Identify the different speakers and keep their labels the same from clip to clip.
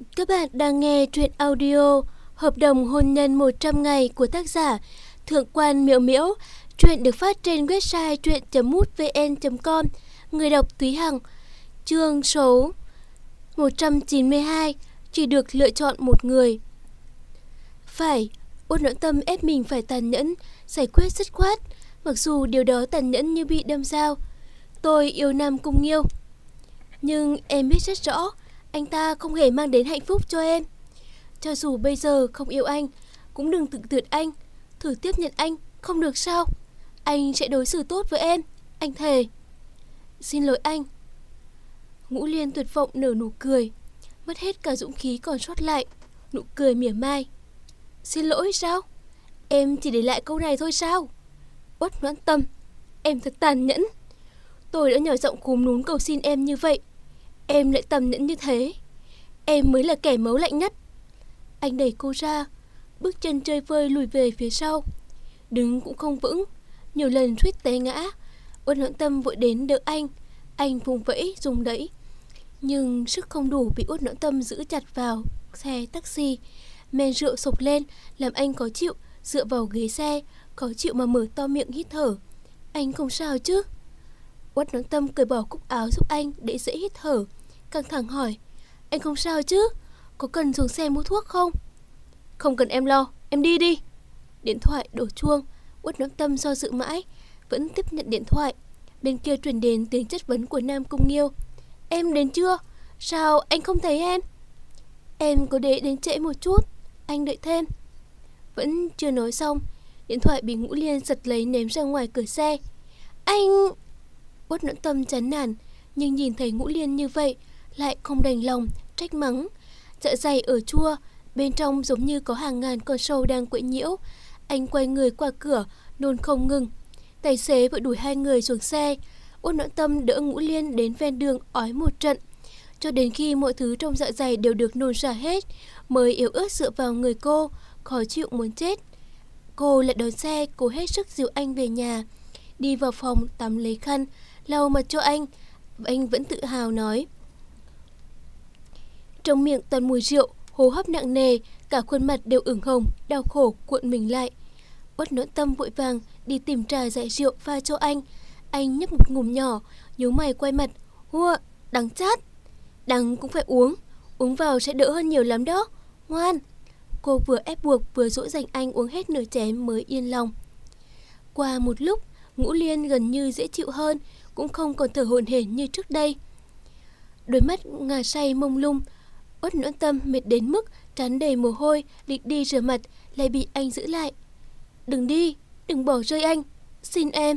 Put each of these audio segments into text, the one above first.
Speaker 1: Các bạn đang nghe truyện audio Hợp đồng hôn nhân 100 ngày của tác giả Thượng quan Miễu Miễu. Truyện được phát trên website truyện.mútvn.com. Người đọc Thúy Hằng. Chương số 192. Chỉ được lựa chọn một người. Phải, Uất Noãn Tâm ép mình phải tàn nhẫn, giải quyết dứt khoát, mặc dù điều đó tàn nhẫn như bị đâm dao. Tôi yêu Nam Cung Nghiêu, nhưng em biết rất rõ anh ta không hề mang đến hạnh phúc cho em. Cho dù bây giờ không yêu anh, cũng đừng tự tuyệt anh. Thử tiếp nhận anh, không được sao? Anh sẽ đối xử tốt với em, anh thề. Xin lỗi anh. Ngũ Liên tuyệt vọng nở nụ cười, mất hết cả dũng khí còn sót lại, nụ cười mỉa mai. Xin lỗi sao? Em chỉ để lại câu này thôi sao? Uất Noãn Tâm, em thật tàn nhẫn. Tôi đã nhỏ giọng cúm núm cầu xin em như vậy, em lại tàn nhẫn như thế. Em mới là kẻ máu lạnh nhất. Anh đẩy cô ra, bước chân chơi vơi lùi về phía sau. Đứng cũng không vững, nhiều lần suýt té ngã. Uất Noãn Tâm vội đến đỡ anh vùng vẫy dùng đẩy, nhưng sức không đủ, bị Uất Noãn Tâm giữ chặt vào xe taxi. Men rượu sộc lên làm anh khó chịu, dựa vào ghế xe, khó chịu mà mở to miệng hít thở. Anh không sao chứ? Uất Noãn Tâm cởi bỏ cúc áo giúp anh để dễ hít thở, căng thẳng hỏi. Anh không sao chứ? Có cần xuống xe mua thuốc không? Không cần em lo, em đi đi. Điện thoại đổ chuông. Uất Noãn Tâm do dự mãi, vẫn tiếp nhận điện thoại. Bên kia truyền đến tiếng chất vấn của Nam Cung Nghiêu. Em đến chưa? Sao anh không thấy em? Em có đến trễ một chút, anh đợi thêm. Vẫn chưa nói xong, điện thoại bị Ngũ Liên giật lấy ném ra ngoài cửa xe. Anh... Uất Noãn Tâm chán nản, nhưng nhìn thấy Ngũ Liên như vậy lại không đành lòng, trách mắng. Dạ dày ở chua, bên trong giống như có hàng ngàn con sâu đang quấy nhiễu. Anh quay người qua cửa, nôn không ngừng. Tài xế vội đuổi hai người xuống xe. Uất Noãn Tâm đỡ Ngũ Liên đến ven đường ói một trận, cho đến khi mọi thứ trong dạ dày đều được nôn ra hết, mới yếu ớt dựa vào người cô, khó chịu muốn chết. Cô lại đón xe, cố hết sức dìu anh về nhà. Đi vào phòng tắm lấy khăn, lau mặt cho anh. Anh vẫn tự hào nói. Trong miệng toàn mùi rượu, hô hấp nặng nề, cả khuôn mặt đều ửng hồng, đau khổ cuộn mình lại. Uất Noãn Tâm vội vàng đi tìm trà giải rượu pha cho anh. Anh nhấp một ngụm nhỏ, nhíu mày quay mặt. Hua, đắng chát. Đắng cũng phải uống, uống vào sẽ đỡ hơn nhiều lắm đó, ngoan. Cô vừa ép buộc vừa dỗ dành anh uống hết nửa chén mới yên lòng. Qua một lúc, Ngũ Liên gần như dễ chịu hơn, cũng không còn thở hổn hển như trước đây. Đôi mắt ngà say mông lung. Uất Noãn Tâm mệt đến mức trán đầy mồ hôi, định đi rửa mặt lại bị anh giữ lại. Đừng đi, đừng bỏ rơi anh, xin em.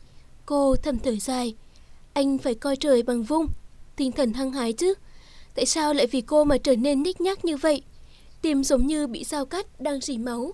Speaker 1: Cô thầm thở dài. Anh phải coi trời bằng vung, tinh thần hăng hái chứ. Tại sao lại vì cô mà trở nên nhếch nhác như vậy? Tim giống như bị dao cắt đang rỉ máu.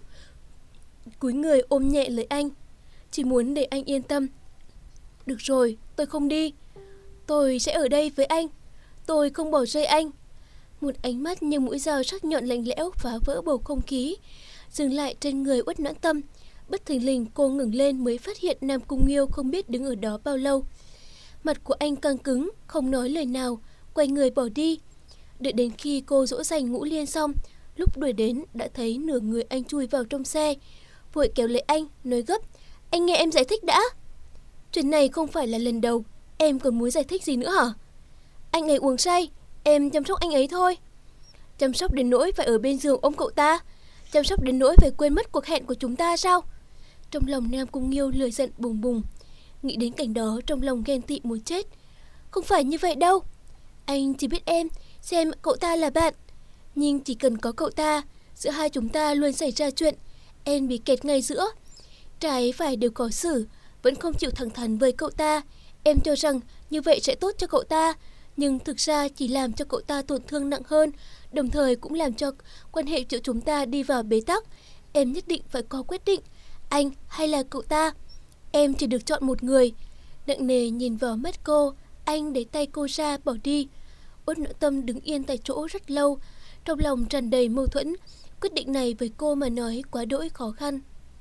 Speaker 1: Cúi người ôm nhẹ lấy anh, chỉ muốn để anh yên tâm. Được rồi, tôi không đi. Tôi sẽ ở đây với anh. Tôi không bỏ rơi anh. Một ánh mắt như mũi dao sắc nhọn lạnh lẽo phá vỡ bầu không khí, dừng lại trên người Uất Noãn Tâm. Bất thình lình cô ngẩng lên mới phát hiện Nam Cung Nghiêu không biết đứng ở đó bao lâu. Mặt của anh căng cứng, không nói lời nào, quay người bỏ đi. Đợi đến khi cô dỗ dành Ngũ Liên xong, lúc đuổi đến đã thấy nửa người anh chui vào trong xe. Vội kéo lấy anh, nói gấp. Anh nghe em giải thích đã. Chuyện này không phải là lần đầu, em còn muốn giải thích gì nữa hả? Anh ấy uống say, em chăm sóc anh ấy thôi. Chăm sóc đến nỗi phải ở bên giường ôm cậu ta? Chăm sóc đến nỗi phải quên mất cuộc hẹn của chúng ta sao? Trong lòng Nam Cung Nghiêu lửa giận bùng bùng. Nghĩ đến cảnh đó trong lòng ghen tị muốn chết. Không phải như vậy đâu. Anh chỉ biết em xem cậu ta là bạn, nhưng chỉ cần có cậu ta, giữa hai chúng ta luôn xảy ra chuyện. Em bị kẹt ngay giữa, trái phải đều có xử, vẫn không chịu thẳng thắn với cậu ta. Em cho rằng như vậy sẽ tốt cho cậu ta, nhưng thực ra chỉ làm cho cậu ta tổn thương nặng hơn, đồng thời cũng làm cho quan hệ giữa chúng ta đi vào bế tắc. Em nhất định phải có quyết định, anh hay là cậu ta. Em chỉ được chọn một người. Nặng nề nhìn vào mắt cô, anh để tay cô ra bỏ đi. Uất Noãn Tâm đứng yên tại chỗ rất lâu, trong lòng tràn đầy mâu thuẫn. Quyết định này với cô mà nói quá đỗi khó khăn.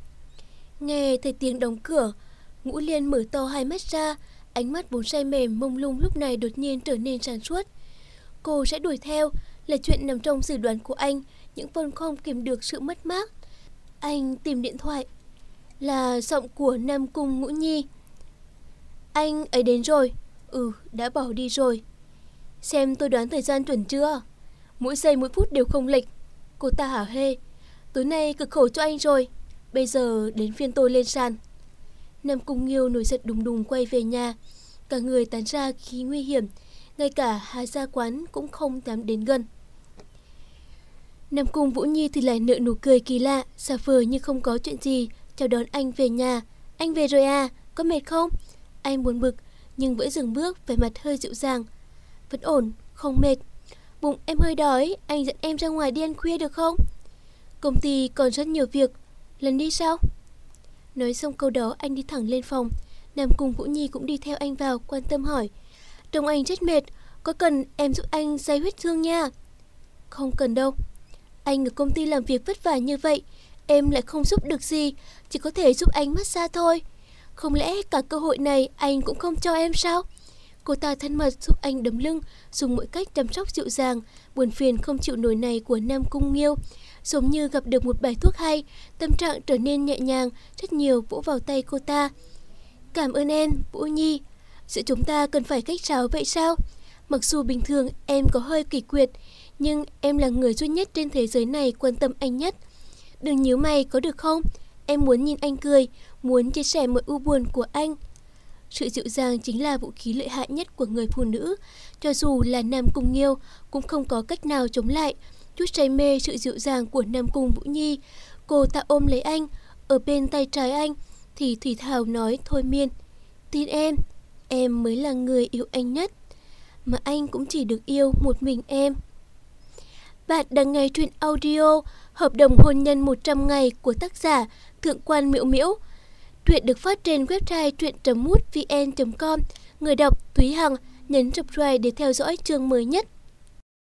Speaker 1: Nghe thấy tiếng đóng cửa, Ngũ Liên mở to hai mắt ra, ánh mắt vốn say mềm mông lung lúc này đột nhiên trở nên sáng suốt. Cô sẽ đuổi theo, là chuyện nằm trong dự đoán của anh, những phần không kìm được sự mất mát. Anh tìm điện thoại. Là giọng của Nam Cung Ngũ Nhi. Anh ấy đến rồi. Đã bỏ đi rồi. Xem tôi đoán thời gian chuẩn chưa? Mỗi giây mỗi phút đều không lệch. Cô ta hả hê. Tối nay cực khổ cho anh rồi. Bây giờ đến phiên tôi lên sàn. Nam Cung Nghiêu nổi giận đùng đùng quay về nhà. Cả người tán ra khí nguy hiểm. Ngay cả Hà Gia Quán cũng không dám đến gần. Nam Cung Vũ Nhi thì lại nở nụ cười kỳ lạ, xà phờ như không có chuyện gì, chào đón anh về nhà. Anh về rồi à, có mệt không? Anh buồn bực, nhưng vẫn dừng bước, vẻ mặt hơi dịu dàng. Vẫn ổn, không mệt. Bụng em hơi đói, anh dẫn em ra ngoài đi ăn khuya được không? Công ty còn rất nhiều việc, lần đi sao? Nói xong câu đó, anh đi thẳng lên phòng. Nam Cung Vũ Nhi cũng đi theo anh vào, quan tâm hỏi. Trông anh rất mệt, có cần em giúp anh day huyết thương nha? Không cần đâu. Anh ở công ty làm việc vất vả như vậy, em lại không giúp được gì, chỉ có thể giúp anh massage thôi. Không lẽ cả cơ hội này anh cũng không cho em sao? Cô ta thân mật giúp anh đấm lưng, dùng mọi cách chăm sóc dịu dàng. Buồn phiền không chịu nổi này của Nam Cung Nghiêu giống như gặp được một bài thuốc hay, tâm trạng trở nên nhẹ nhàng rất nhiều, vỗ vào tay cô ta. Cảm ơn em, Vũ Nhi. Giữa chúng ta cần phải khách sáo vậy sao? Mặc dù bình thường em có hơi kỳ quyệt, nhưng em là người duy nhất trên thế giới này quan tâm anh nhất. Đừng nhíu mày có được không? Em muốn nhìn anh cười, muốn chia sẻ mọi u buồn của anh. Sự dịu dàng chính là vũ khí lợi hại nhất của người phụ nữ. Cho dù là Nam Cung Nghiêu cũng không có cách nào chống lại chút say mê sự dịu dàng của Nam Cung Vũ Nhi. Cô ta ôm lấy anh, ở bên tay trái anh thì thủy thào nói thôi miên. Tin em mới là người yêu anh nhất, mà anh cũng chỉ được yêu một mình em. Bạn đang nghe truyện audio Hợp đồng hôn nhân 100 ngày của tác giả Thượng quan Miễu Miễu. Truyện được phát trên website truyện.mútvn.com. Người đọc Thúy Hằng. Nhấn subscribe để theo dõi chương mới nhất.